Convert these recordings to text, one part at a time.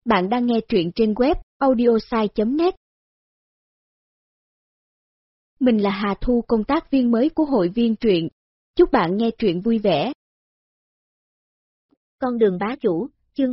Bạn đang nghe truyện trên web audiosai.net. Mình là Hà Thu, công tác viên mới của hội viên truyện. Chúc bạn nghe truyện vui vẻ. Con đường bá chủ, chương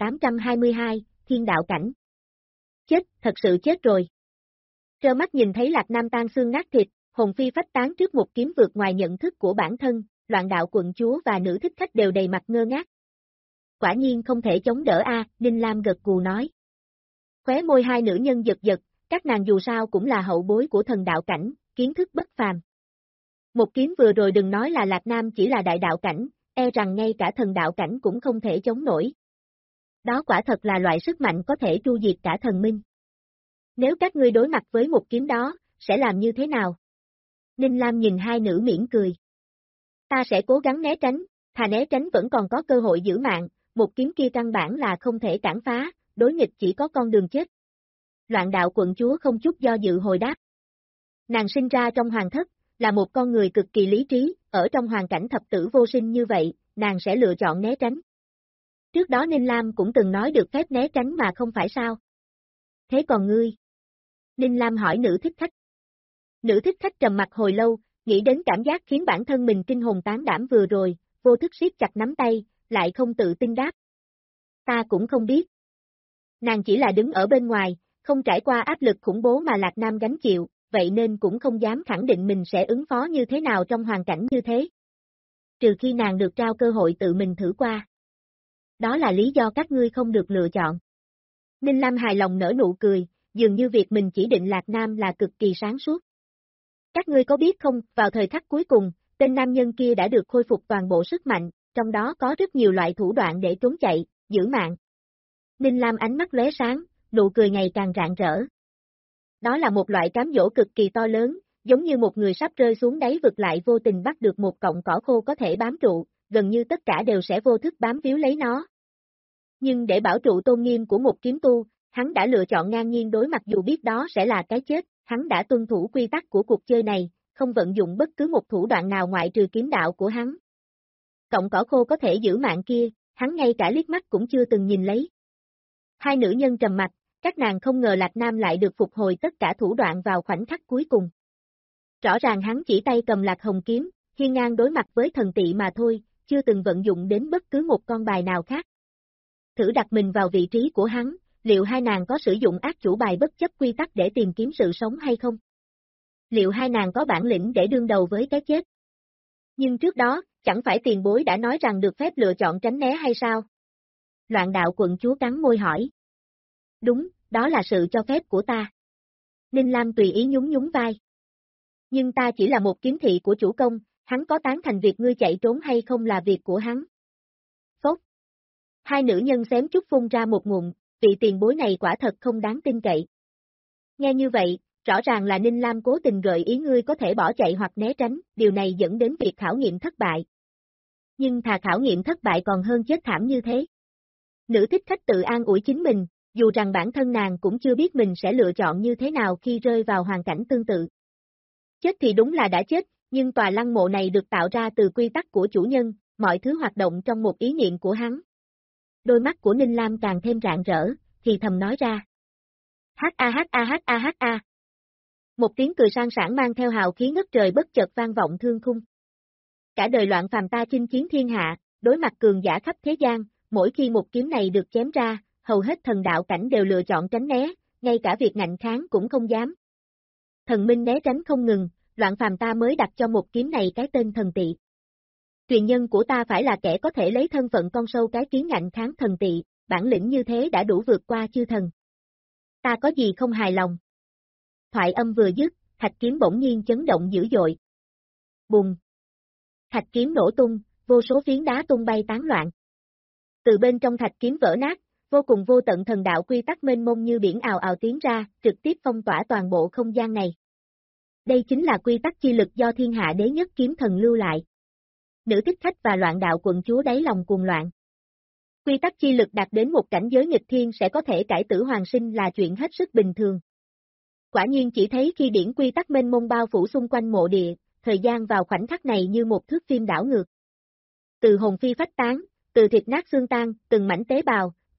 2822, Thiên đạo cảnh. Chết, thật sự chết rồi. Trơ mắt nhìn thấy Lạc Nam tan xương nát thịt, hồn phi phách tán trước một kiếm vượt ngoài nhận thức của bản thân, Loạn Đạo quận chúa và nữ thích khách đều đầy mặt ngơ ngác. Quả nhiên không thể chống đỡ a, Ninh Lam gật gù nói. Khóe môi hai nữ nhân giật giật, các nàng dù sao cũng là hậu bối của thần đạo cảnh, kiến thức bất phàm. Một kiếm vừa rồi đừng nói là Lạc Nam chỉ là đại đạo cảnh, e rằng ngay cả thần đạo cảnh cũng không thể chống nổi. Đó quả thật là loại sức mạnh có thể tru diệt cả thần minh. Nếu các ngươi đối mặt với một kiếm đó, sẽ làm như thế nào? Ninh Lam nhìn hai nữ mỉm cười. Ta sẽ cố gắng né tránh, thà né tránh vẫn còn có cơ hội giữ mạng, một kiếm kia căn bản là không thể cản phá, đối nghịch chỉ có con đường chết. Loạn Đạo quận chúa không chút do dự hồi đáp. Nàng sinh ra trong hoàng thất, là một con người cực kỳ lý trí, ở trong hoàn cảnh thập tử vô sinh như vậy, nàng sẽ lựa chọn né tránh. Trước đó Ninh Lam cũng từng nói được phép né tránh mà không phải sao? Thế còn ngươi? Ninh Lam hỏi nữ thích khách. Nữ thích khách trầm mặt hồi lâu, nghĩ đến cảm giác khiến bản thân mình kinh hồn tán đảm vừa rồi, vô thức siết chặt nắm tay, lại không tự tin đáp. Ta cũng không biết. Nàng chỉ là đứng ở bên ngoài, không trải qua áp lực khủng bố mà Lạc Nam gánh chịu, vậy nên cũng không dám khẳng định mình sẽ ứng phó như thế nào trong hoàn cảnh như thế. Trừ khi nàng được trao cơ hội tự mình thử qua. Đó là lý do các ngươi không được lựa chọn. Ninh Lam hài lòng nở nụ cười, dường như việc mình chỉ định Lạc Nam là cực kỳ sáng suốt. Các ngươi có biết không, vào thời khắc cuối cùng, tên nam nhân kia đã được khôi phục toàn bộ sức mạnh, trong đó có rất nhiều loại thủ đoạn để trốn chạy, giữ mạng. Ninh Lam ánh mắt lóe sáng, nụ cười ngày càng rạng rỡ. Đó là một loại cám dỗ cực kỳ to lớn, giống như một người sắp rơi xuống đáy vực lại vô tình bắt được một cọng cỏ khô có thể bám trụ, gần như tất cả đều sẽ vô thức bám víu lấy nó. Nhưng để bảo trụ tôn nghiêm của một kiếm tu, hắn đã lựa chọn ngang nhiên đối mặt dù biết đó sẽ là cái chết, hắn đã tuân thủ quy tắc của cuộc chơi này, không vận dụng bất cứ một thủ đoạn nào ngoại trừ kiếm đạo của hắn. Cọng cỏ khô có thể giữ mạng kia, hắn ngay cả liếc mắt cũng chưa từng nhìn lấy. Hai nữ nhân trầm mặt, các nàng không ngờ Lạc Nam lại được phục hồi tất cả thủ đoạn vào khoảnh khắc cuối cùng. Rõ ràng hắn chỉ tay cầm Lạc Hồng kiếm, hiên ngang đối mặt với thần tị mà thôi, chưa từng vận dụng đến bất cứ một con bài nào khác. Thử đặt mình vào vị trí của hắn, liệu hai nàng có sử dụng ác chủ bài bất chấp quy tắc để tìm kiếm sự sống hay không? Liệu hai nàng có bản lĩnh để đương đầu với cái chết? Nhưng trước đó, chẳng phải tiền bối đã nói rằng được phép lựa chọn tránh né hay sao? Loạn Đạo quận chúa cắn môi hỏi. Đúng, đó là sự cho phép của ta. Ninh Lam tùy ý nhún nhún vai. Nhưng ta chỉ là một kiếm thị của chủ công, hắn có tán thành việc ngươi chạy trốn hay không là việc của hắn. Phốt. Hai nữ nhân xém chút phun ra một ngụm, vị tiền bối này quả thật không đáng tin cậy. Nghe như vậy, rõ ràng là Ninh Lam cố tình gợi ý ngươi có thể bỏ chạy hoặc né tránh, điều này dẫn đến việc khảo nghiệm thất bại. Nhưng thà khảo nghiệm thất bại còn hơn chết thảm như thế. Nữ thích khách tự an ủi chính mình, dù rằng bản thân nàng cũng chưa biết mình sẽ lựa chọn như thế nào khi rơi vào hoàn cảnh tương tự. Chết thì đúng là đã chết, nhưng tòa lăng mộ này được tạo ra từ quy tắc của chủ nhân, mọi thứ hoạt động trong một ý niệm của hắn. Đôi mắt của Ninh Lam càng thêm rạng rỡ, thì thầm nói ra. Ha. Một tiếng cười sang sảng mang theo hào khí ngất trời bất chợt vang vọng thương khung. Cả đời loạn phàm ta chinh chiến thiên hạ, đối mặt cường giả khắp thế gian, mỗi khi một kiếm này được chém ra, hầu hết thần đạo cảnh đều lựa chọn tránh né, ngay cả việc ngạnh kháng cũng không dám. Thần minh né tránh không ngừng, loạn phàm ta mới đặt cho một kiếm này cái tên thần tị. Truyền nhân của ta phải là kẻ có thể lấy thân phận con sâu cái kiến ngạnh kháng thần tị, bản lĩnh như thế đã đủ vượt qua chư thần. Ta có gì không hài lòng? Thoại âm vừa dứt, thạch kiếm bỗng nhiên chấn động dữ dội. Bùng! Thạch kiếm nổ tung, vô số phiến đá tung bay tán loạn. Từ bên trong thạch kiếm vỡ nát, vô cùng vô tận thần đạo quy tắc mênh mông như biển ào ào tiến ra, trực tiếp phong tỏa toàn bộ không gian này. Đây chính là quy tắc chi lực do thiên hạ đế nhất kiếm thần lưu lại. Nữ thích khách và Loạn Đạo quận chúa đáy lòng cuồng loạn. Quy tắc chi lực đạt đến một cảnh giới nghịch thiên sẽ có thể cải tử hoàn sinh là chuyện hết sức bình thường. Quả nhiên chỉ thấy khi điển quy tắc mênh mông bao phủ xung quanh mộ địa, thời gian vào khoảnh khắc này như một thước phim đảo ngược. Từ hồn phi phách tán, từ thịt nát xương tan, từng mảnh tế bào,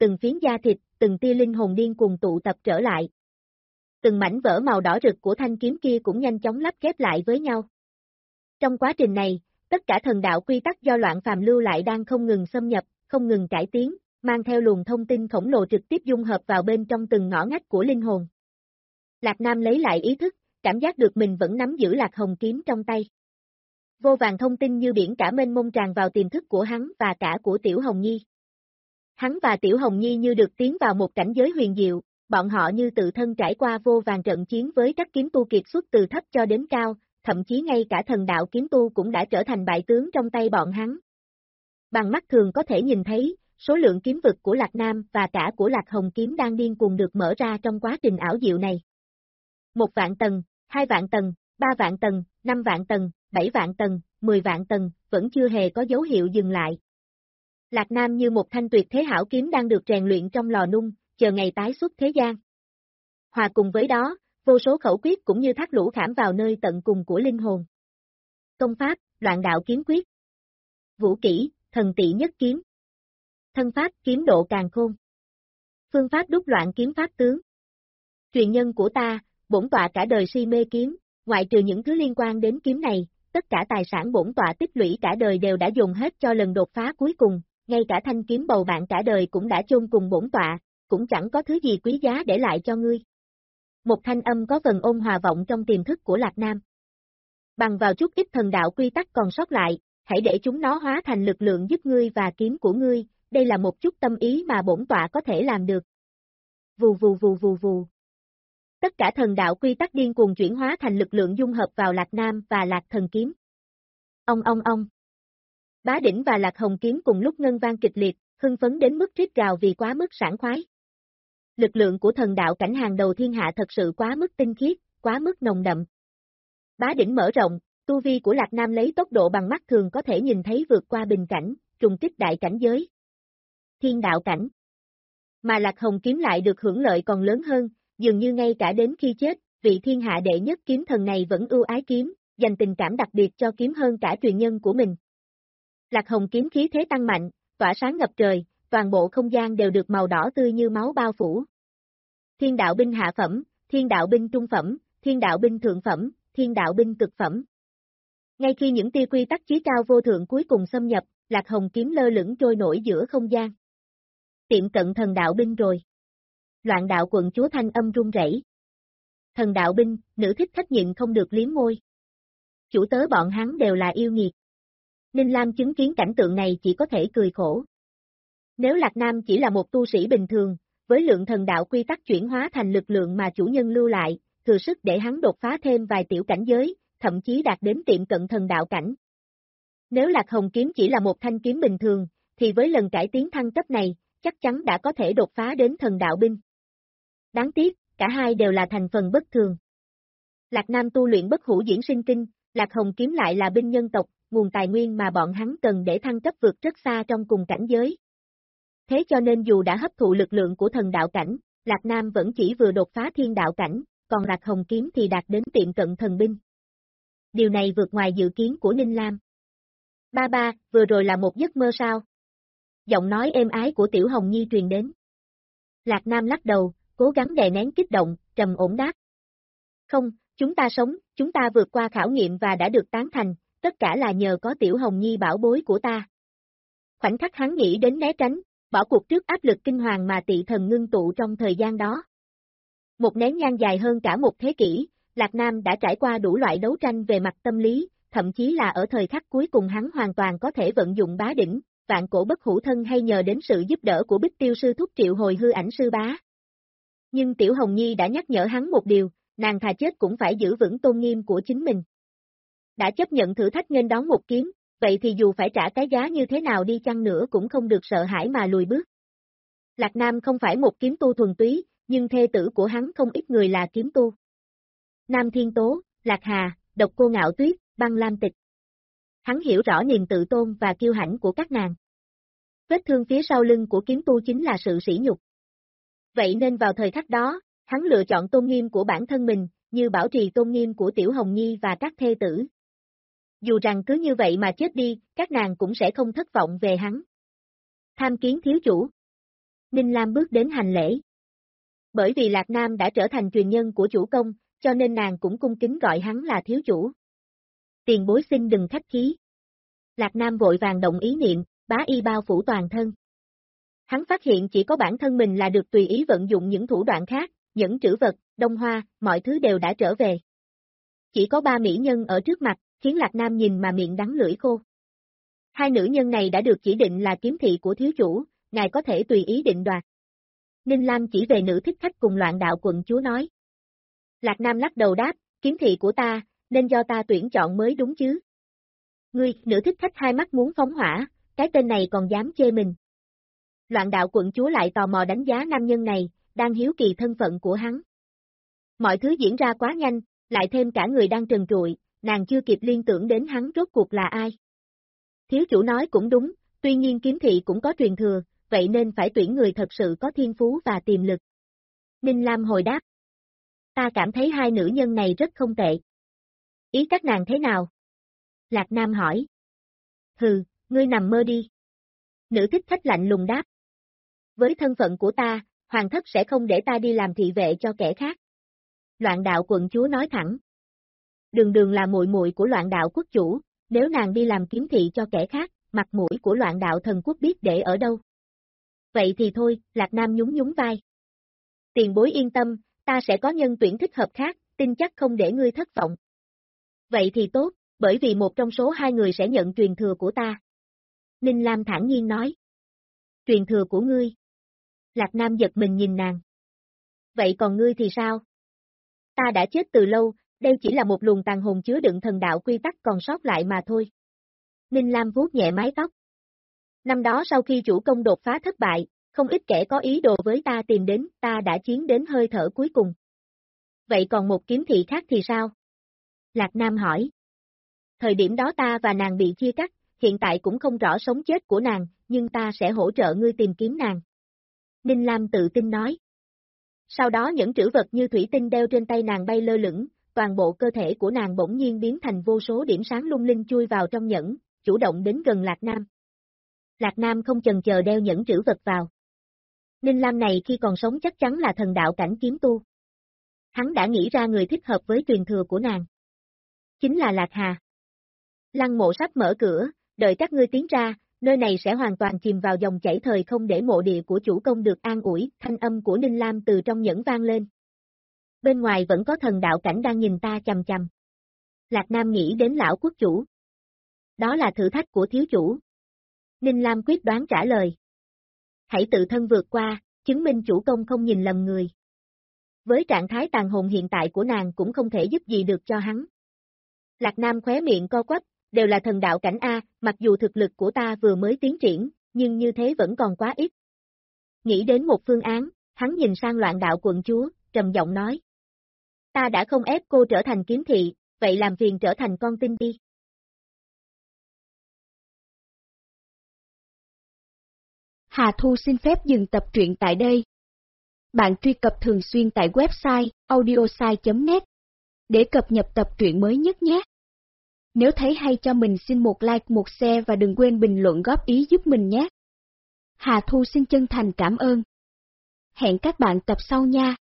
từng phiến da thịt, từng tia linh hồn điên cuồng tụ tập trở lại. Từng mảnh vỡ màu đỏ rực của thanh kiếm kia cũng nhanh chóng lắp ghép lại với nhau. Trong quá trình này, tất cả thần đạo quy tắc do loạn phàm lưu lại đang không ngừng xâm nhập, không ngừng cải tiến, mang theo luồng thông tin khổng lồ trực tiếp dung hợp vào bên trong từng ngõ ngách của linh hồn. Lạc Nam lấy lại ý thức, cảm giác được mình vẫn nắm giữ Lạc Hồng kiếm trong tay. Vô vàn thông tin như biển cả mênh mông tràn vào tiềm thức của hắn và cả của Tiểu Hồng Nhi. Hắn và Tiểu Hồng Nhi như được tiến vào một cảnh giới huyền diệu, bọn họ như tự thân trải qua vô vàn trận chiến với các kiếm tu kiệt xuất từ thấp cho đến cao, thậm chí ngay cả thần đạo kiếm tu cũng đã trở thành bại tướng trong tay bọn hắn. Bằng mắt thường có thể nhìn thấy, số lượng kiếm vực của Lạc Nam và cả của Lạc Hồng kiếm đang điên cuồng được mở ra trong quá trình ảo diệu này. 1.000.000 tầng, 2.000.000 tầng, 3.000.000 tầng, 5.000.000 tầng, 7.000.000 tầng, 10.000.000 tầng, vẫn chưa hề có dấu hiệu dừng lại. Lạc Nam như một thanh tuyệt thế hảo kiếm đang được rèn luyện trong lò nung, chờ ngày tái xuất thế gian. Hòa cùng với đó, vô số khẩu quyết cũng như thác lũ khảm vào nơi tận cùng của linh hồn. Công pháp, loạn đạo kiếm quyết. Vũ kỹ, thần tị nhất kiếm. Thân pháp, kiếm độ càn khôn. Phương pháp đúc loạn kiếm pháp tướng. Truyền nhân của ta, bổn tọa cả đời si mê kiếm, ngoại trừ những thứ liên quan đến kiếm này, tất cả tài sản bổn tọa tích lũy cả đời đều đã dùng hết cho lần đột phá cuối cùng, ngay cả thanh kiếm bầu bạn cả đời cũng đã chôn cùng bổn tọa, cũng chẳng có thứ gì quý giá để lại cho ngươi. Một thanh âm có phần ôn hòa vọng trong tiềm thức của Lạc Nam. Bằng vào chút ít thần đạo quy tắc còn sót lại, hãy để chúng nó hóa thành lực lượng giúp ngươi và kiếm của ngươi, đây là một chút tâm ý mà bổn tọa có thể làm được. Vù vù vù vù vù. Tất cả thần đạo quy tắc điên cuồng chuyển hóa thành lực lượng dung hợp vào Lạc Nam và Lạc Thần kiếm. Ông. Bá đỉnh và Lạc Hồng kiếm cùng lúc ngân vang kịch liệt, hưng phấn đến mức rít gào vì quá mức sảng khoái. Lực lượng của thần đạo cảnh hàng đầu thiên hạ thật sự quá mức tinh khiết, quá mức nồng đậm. Bá đỉnh mở rộng, tu vi của Lạc Nam lấy tốc độ bằng mắt thường có thể nhìn thấy vượt qua bình cảnh, trùng kích đại cảnh giới. Thiên đạo cảnh. Mà Lạc Hồng kiếm lại được hưởng lợi còn lớn hơn, dường như ngay cả đến khi chết, vị thiên hạ đệ nhất kiếm thần này vẫn ưu ái kiếm, dành tình cảm đặc biệt cho kiếm hơn cả truyền nhân của mình. Lạc Hồng kiếm khí thế tăng mạnh, tỏa sáng ngập trời, toàn bộ không gian đều được màu đỏ tươi như máu bao phủ. Thiên đạo binh hạ phẩm, thiên đạo binh trung phẩm, thiên đạo binh thượng phẩm, thiên đạo binh cực phẩm. Ngay khi những tia quy tắc chí cao vô thượng cuối cùng xâm nhập, Lạc Hồng kiếm lơ lửng trôi nổi giữa không gian. Tiệm cận thần đạo binh rồi. Loạn đạo quận chúa thanh âm run rẩy. Thần đạo binh, nữ thích khách nhịn không được liếm môi. Chủ tớ bọn hắn đều là yêu nghiệt. Ninh Lam chứng kiến cảnh tượng này chỉ có thể cười khổ. Nếu Lạc Nam chỉ là một tu sĩ bình thường, với lượng thần đạo quy tắc chuyển hóa thành lực lượng mà chủ nhân lưu lại, thừa sức để hắn đột phá thêm vài tiểu cảnh giới, thậm chí đạt đến tiệm cận thần đạo cảnh. Nếu Lạc Hồng kiếm chỉ là một thanh kiếm bình thường, thì với lần cải tiến thăng cấp này, chắc chắn đã có thể đột phá đến thần đạo binh. Đáng tiếc, cả hai đều là thành phần bất thường. Lạc Nam tu luyện bất hủ diễn sinh kinh, Lạc Hồng kiếm lại là binh nhân tộc, nguồn tài nguyên mà bọn hắn cần để thăng cấp vượt rất xa trong cùng cảnh giới. Thế cho nên dù đã hấp thụ lực lượng của thần đạo cảnh, Lạc Nam vẫn chỉ vừa đột phá thiên đạo cảnh, còn Lạc Hồng kiếm thì đạt đến tiệm cận thần binh. Điều này vượt ngoài dự kiến của Ninh Lam. Ba, vừa rồi là một giấc mơ sao? Giọng nói êm ái của Tiểu Hồng Nhi truyền đến. Lạc Nam lắc đầu, cố gắng đè nén kích động, trầm ổn đáp. Không, chúng ta sống, chúng ta vượt qua khảo nghiệm và đã được tán thành, tất cả là nhờ có Tiểu Hồng Nhi bảo bối của ta. Khoảnh khắc hắn nghĩ đến né tránh, bỏ cuộc trước áp lực kinh hoàng mà tị thần ngưng tụ trong thời gian đó. Một nén nhang dài hơn cả một thế kỷ, Lạc Nam đã trải qua đủ loại đấu tranh về mặt tâm lý, thậm chí là ở thời khắc cuối cùng hắn hoàn toàn có thể vận dụng bá đỉnh, vạn cổ bất hủ thân hay nhờ đến sự giúp đỡ của Bích Tiêu sư thúc triệu hồi hư ảnh sư bá. Nhưng Tiểu Hồng Nhi đã nhắc nhở hắn một điều, nàng thà chết cũng phải giữ vững tôn nghiêm của chính mình. Đã chấp nhận thử thách nghênh đón một kiếm, vậy thì dù phải trả cái giá như thế nào đi chăng nữa cũng không được sợ hãi mà lùi bước. Lạc Nam không phải một kiếm tu thuần túy, nhưng thê tử của hắn không ít người là kiếm tu. Nam Thiên Tố, Lạc Hà, Độc Cô Ngạo Tuyết, Băng Lam Tịch. Hắn hiểu rõ niềm tự tôn và kiêu hãnh của các nàng. Vết thương phía sau lưng của kiếm tu chính là sự sỉ nhục. Vậy nên vào thời khắc đó, hắn lựa chọn tôn nghiêm của bản thân mình, như bảo trì tôn nghiêm của Tiểu Hồng Nhi và các thê tử. Dù rằng cứ như vậy mà chết đi, các nàng cũng sẽ không thất vọng về hắn. Tham kiến thiếu chủ. Ninh Lam bước đến hành lễ. Bởi vì Lạc Nam đã trở thành truyền nhân của chủ công, cho nên nàng cũng cung kính gọi hắn là thiếu chủ. Tiền bối xin đừng khách khí. Lạc Nam vội vàng đồng ý niệm, bá y bao phủ toàn thân. Hắn phát hiện chỉ có bản thân mình là được tùy ý vận dụng những thủ đoạn khác, những trữ vật, đông hoa, mọi thứ đều đã trở về. Chỉ có 3 mỹ nhân ở trước mặt, khiến Lạc Nam nhìn mà miệng đắng lưỡi khô. 2 nữ nhân này đã được chỉ định là kiếm thị của thiếu chủ, ngài có thể tùy ý định đoạt. Ninh Lam chỉ về nữ thích khách cùng Loạn Đạo quận chúa nói. Lạc Nam lắc đầu đáp, kiếm thị của ta, nên do ta tuyển chọn mới đúng chứ. Ngươi, nữ thích khách hai mắt muốn phóng hỏa, cái tên này còn dám chê mình. Loạn Đạo quận chúa lại tò mò đánh giá nam nhân này, đang hiếu kỳ thân phận của hắn. Mọi thứ diễn ra quá nhanh, lại thêm cả người đang trần trụi, nàng chưa kịp liên tưởng đến hắn rốt cuộc là ai. Thiếu chủ nói cũng đúng, tuy nhiên kiếm thị cũng có truyền thừa, vậy nên phải tuyển người thật sự có thiên phú và tiềm lực. Ninh Lam hồi đáp. Ta cảm thấy 2 nữ nhân này rất không tệ. Ý các nàng thế nào? Lạc Nam hỏi. Hừ, ngươi nằm mơ đi. Nữ thích khách lạnh lùng đáp. Với thân phận của ta, hoàng thất sẽ không để ta đi làm thị vệ cho kẻ khác. Loạn Đạo quận chúa nói thẳng. Đường Đường là muội muội của Loạn Đạo quốc chủ, nếu nàng đi làm kiếm thị cho kẻ khác, mặt mũi của Loạn Đạo thần quốc biết để ở đâu. Vậy thì thôi, Lạc Nam nhún nhún vai. Tiền bối yên tâm, ta sẽ có nhân tuyển thích hợp khác, tin chắc không để ngươi thất vọng. Vậy thì tốt, bởi vì một trong số 2 người sẽ nhận truyền thừa của ta. Ninh Lam thản nhiên nói. Truyền thừa của ngươi. Lạc Nam giật mình nhìn nàng. Vậy còn ngươi thì sao? Ta đã chết từ lâu, đây chỉ là một luồng tàn hồn chứa đựng thần đạo quy tắc còn sót lại mà thôi. Ninh Lam vuốt nhẹ mái tóc. Năm đó sau khi chủ công đột phá thất bại, không ít kẻ có ý đồ với ta tìm đến, ta đã chiến đến hơi thở cuối cùng. Vậy còn một kiếm thị khác thì sao? Lạc Nam hỏi. Thời điểm đó ta và nàng bị chia cắt, hiện tại cũng không rõ sống chết của nàng, nhưng ta sẽ hỗ trợ ngươi tìm kiếm nàng. Ninh Lam tự tin nói. Sau đó những trữ vật như thủy tinh đeo trên tay nàng bay lơ lửng, toàn bộ cơ thể của nàng bỗng nhiên biến thành vô số điểm sáng lung linh chui vào trong nhẫn, chủ động đến gần Lạc Nam. Lạc Nam không chần chờ đeo nhẫn trữ vật vào. Ninh Lam này khi còn sống chắc chắn là thần đạo cảnh kiếm tu. Hắn đã nghĩ ra người thích hợp với truyền thừa của nàng. Chính là Lạc Hà. Lăng mộ sắp mở cửa, đợi các ngươi tiến ra, nơi này sẽ hoàn toàn chìm vào dòng chảy thời không để mộ địa của chủ công được an ủi, thanh âm của Ninh Lam từ trong nhẫn vang lên. Bên ngoài vẫn có thần đạo cảnh đang nhìn ta chằm chằm. Lạc Nam nghĩ đến lão quốc chủ. Đó là thử thách của thiếu chủ. Ninh Lam quyết đoán trả lời. Hãy tự thân vượt qua, chứng minh chủ công không nhìn lầm người. Với trạng thái tàn hồn hiện tại của nàng cũng không thể giúp gì được cho hắn. Lạc Nam khóe miệng co quắp, đều là thần đạo cảnh A, mặc dù thực lực của ta vừa mới tiến triển, nhưng như thế vẫn còn quá ít. Nghĩ đến một phương án, hắn nhìn sang Loạn Đạo quận chúa, trầm giọng nói. Ta đã không ép cô trở thành kiếm thị, vậy làm phiền trở thành con tin đi. Hà Thu xin phép dừng tập truyện tại đây. Bạn truy cập thường xuyên tại website audiosai.net để cập nhật tập truyện mới nhất nhé. Nếu thấy hay cho mình xin một like, một share và đừng quên bình luận góp ý giúp mình nhé. Hà Thu xin chân thành cảm ơn. Hẹn các bạn tập sau nha.